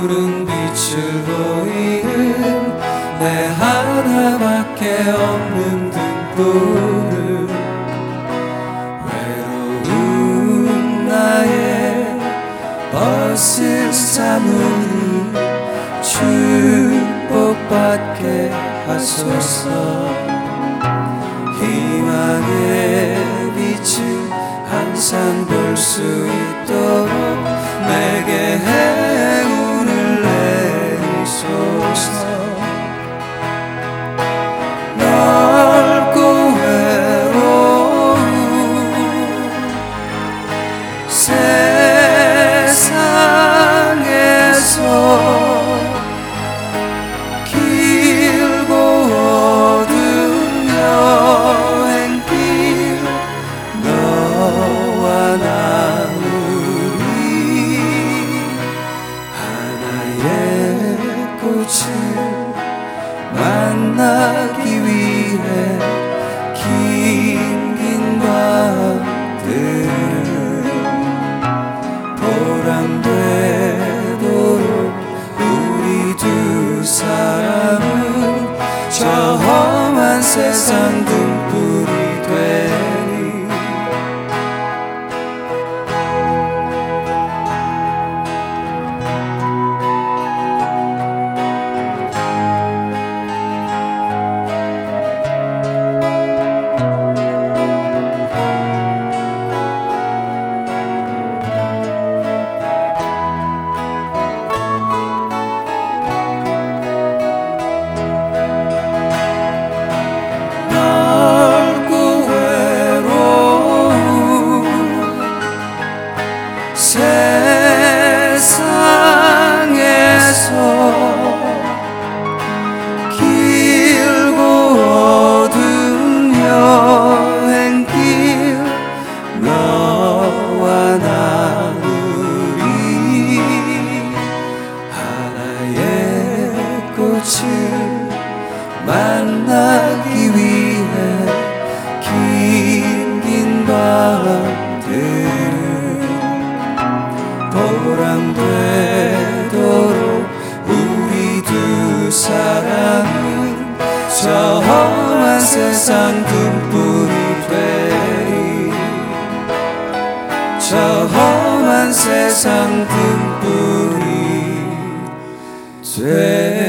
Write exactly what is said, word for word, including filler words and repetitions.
푸른 빛을 보이는 내 하나밖에 없는 등불을 외로운 나의 벗을 사무니 축복받게 하소서. 희망의 빛을 항상 볼 수 있도록 내게 행운을 내리소서. 넓고 외로운 세상에서 길고 어두운 여행길 너와 나 우리 하나의 꽃을 만나기 위해 긴 긴 밤들을 보람되도록 우리 두 사람은 저 험한 세상 등불이 되리. 세상에서 길고 어두운 여행길 너와 나 우리 하나의 꽃을 만나기 위해 긴 긴 밤들 보람되도록 우리 두 사랑은 저 험한 세상 등불이 되리. 저 험한 세상 등불이 되리.